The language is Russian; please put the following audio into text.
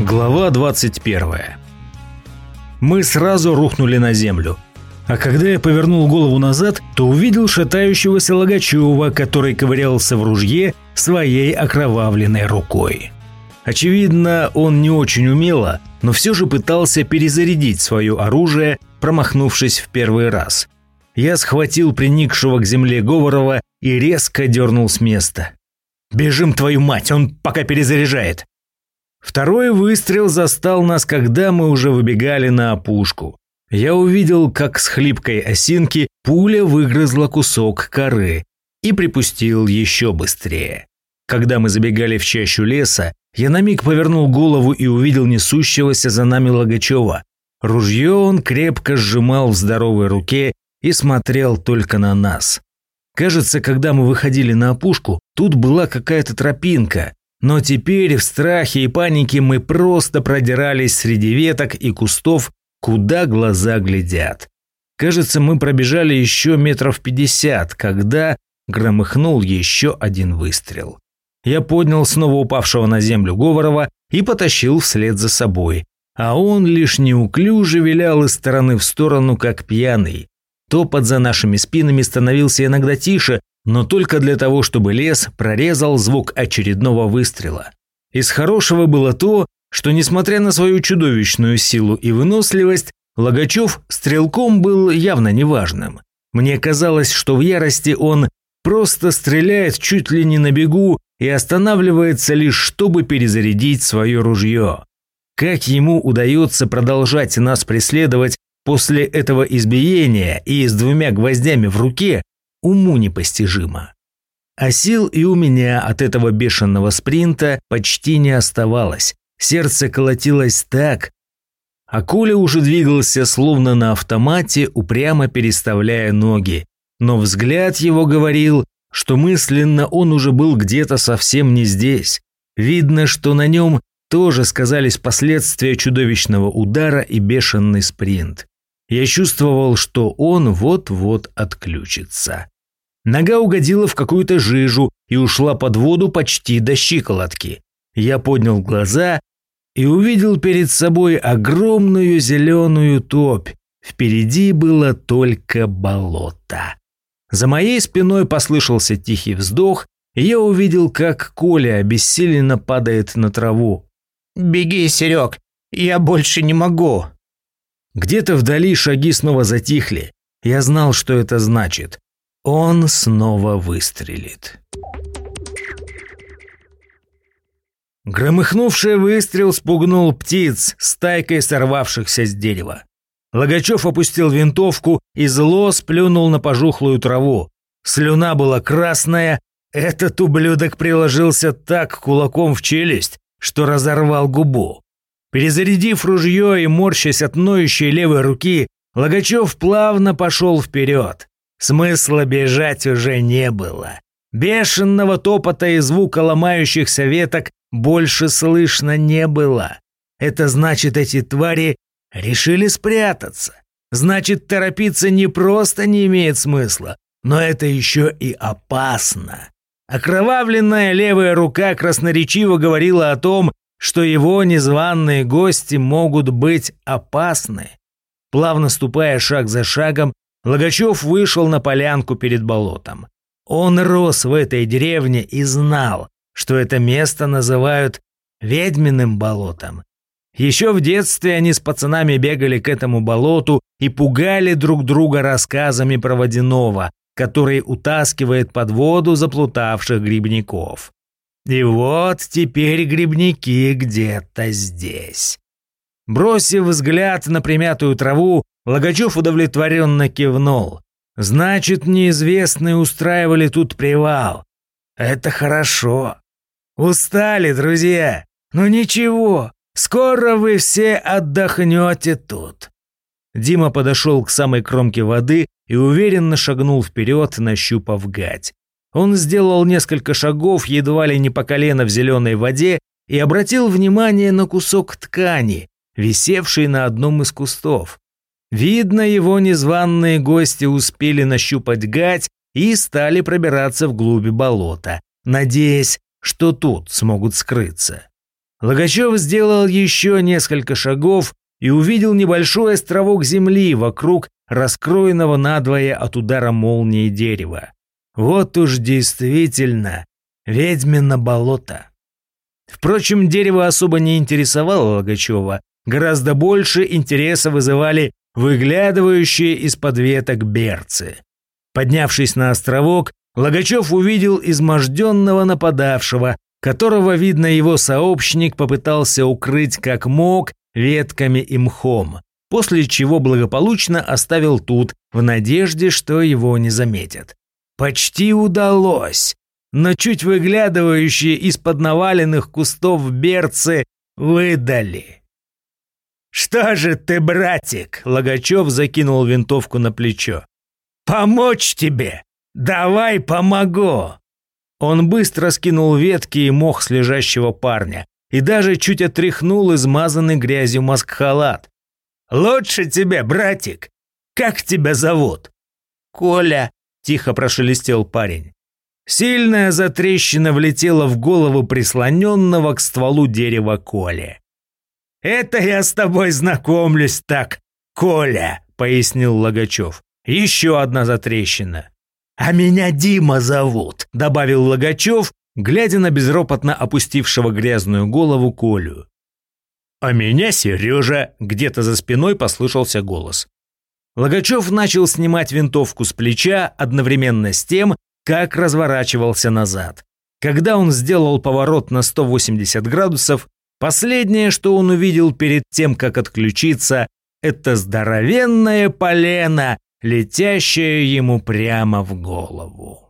Глава 21. Мы сразу рухнули на землю. А когда я повернул голову назад, то увидел шатающегося Логачева, который ковырялся в ружье своей окровавленной рукой. Очевидно, он не очень умело, но все же пытался перезарядить свое оружие, промахнувшись в первый раз. Я схватил приникшего к земле Говорова и резко дернул с места. «Бежим, твою мать, он пока перезаряжает!» Второй выстрел застал нас, когда мы уже выбегали на опушку. Я увидел, как с хлипкой осинки пуля выгрызла кусок коры и припустил еще быстрее. Когда мы забегали в чащу леса, я на миг повернул голову и увидел несущегося за нами Логачева. Ружье он крепко сжимал в здоровой руке и смотрел только на нас. Кажется, когда мы выходили на опушку, тут была какая-то тропинка. Но теперь в страхе и панике мы просто продирались среди веток и кустов, куда глаза глядят. Кажется, мы пробежали еще 50 метров, когда громыхнул еще один выстрел. Я поднял снова упавшего на землю Говорова и потащил вслед за собой, а он лишь неуклюже вилял из стороны в сторону, как пьяный. Топот за нашими спинами становился иногда тише, но только для того, чтобы лес прорезал звук очередного выстрела. Из хорошего было то, что, несмотря на свою чудовищную силу и выносливость, Логачев стрелком был явно неважным. Мне казалось, что в ярости он просто стреляет чуть ли не на бегу и останавливается лишь, чтобы перезарядить свое ружье. Как ему удается продолжать нас преследовать после этого избиения и с 2 гвоздями в руке, уму непостижимо. А сил и у меня от этого бешеного спринта почти не оставалось. Сердце колотилось так, а Коля уже двигался словно на автомате, упрямо переставляя ноги. Но взгляд его говорил, что мысленно он уже был где-то совсем не здесь. Видно, что на нем тоже сказались последствия чудовищного удара и бешеный спринт. Я чувствовал, что он вот-вот отключится. Нога угодила в какую-то жижу и ушла под воду почти до щиколотки. Я поднял глаза и увидел перед собой огромную зеленую топь. Впереди было только болото. За моей спиной послышался тихий вздох, и я увидел, как Коля обессиленно падает на траву. «Беги, Серег, я больше не могу». Где-то вдали шаги снова затихли. Я знал, что это значит. Он снова выстрелит. Громыхнувший выстрел спугнул птиц, стайкой сорвавшихся с дерева. Логачев опустил винтовку и зло сплюнул на пожухлую траву. Слюна была красная. Этот ублюдок приложился так кулаком в челюсть, что разорвал губу. Перезарядив ружье и морщась от ноющей левой руки, Логачев плавно пошел вперед. Смысла бежать уже не было. Бешеного топота и звука ломающихся веток больше слышно не было. Это значит, эти твари решили спрятаться. Значит, торопиться не просто не имеет смысла, но это еще и опасно. Окровавленная левая рука красноречиво говорила о том, что его незваные гости могут быть опасны. Плавно ступая шаг за шагом, Логачев вышел на полянку перед болотом. Он рос в этой деревне и знал, что это место называют Ведьминым болотом. Еще в детстве они с пацанами бегали к этому болоту и пугали друг друга рассказами про водяного, который утаскивает под воду заплутавших грибников. И вот теперь грибники где-то здесь. Бросив взгляд на примятую траву, Логачев удовлетворенно кивнул. Значит, неизвестные устраивали тут привал. Это хорошо. Устали, друзья? Ну ничего, скоро вы все отдохнете тут. Дима подошел к самой кромке воды и уверенно шагнул вперед, нащупав гать. Он сделал несколько шагов, едва ли не по колено в зеленой воде, и обратил внимание на кусок ткани, висевший на одном из кустов. Видно, его незваные гости успели нащупать гать и стали пробираться вглубь болота, надеясь, что тут смогут скрыться. Логачев сделал еще несколько шагов и увидел небольшой островок земли вокруг раскроенного надвое от удара молнии дерева. Вот уж действительно ведьмино болото. Впрочем, дерево особо не интересовало Логачева. Гораздо больше интереса вызывали выглядывающие из-под веток берцы. Поднявшись на островок, Логачев увидел изможденного нападавшего, которого, видно, его сообщник попытался укрыть как мог ветками и мхом, после чего благополучно оставил тут, в надежде, что его не заметят. Почти удалось, но чуть выглядывающие из-под наваленных кустов берцы выдали. «Что же ты, братик?» – Логачев закинул винтовку на плечо. «Помочь тебе? Давай помогу!» Он быстро скинул ветки и мох с лежащего парня и даже чуть отряхнул измазанный грязью маскхалат. «Лучше тебе, братик! Как тебя зовут?» «Коля», – тихо прошелестел парень. Сильная затрещина влетела в голову прислоненного к стволу дерева Коли. «Это я с тобой знакомлюсь так, Коля», – пояснил Логачев. Еще одна затрещина. «А меня Дима зовут», – добавил Логачев, глядя на безропотно опустившего грязную голову Колю. «А меня Сережа», – где-то за спиной послышался голос. Логачев начал снимать винтовку с плеча одновременно с тем, как разворачивался назад. Когда он сделал поворот на 180 градусов, последнее, что он увидел перед тем, как отключиться, это здоровенное полено, летящее ему прямо в голову.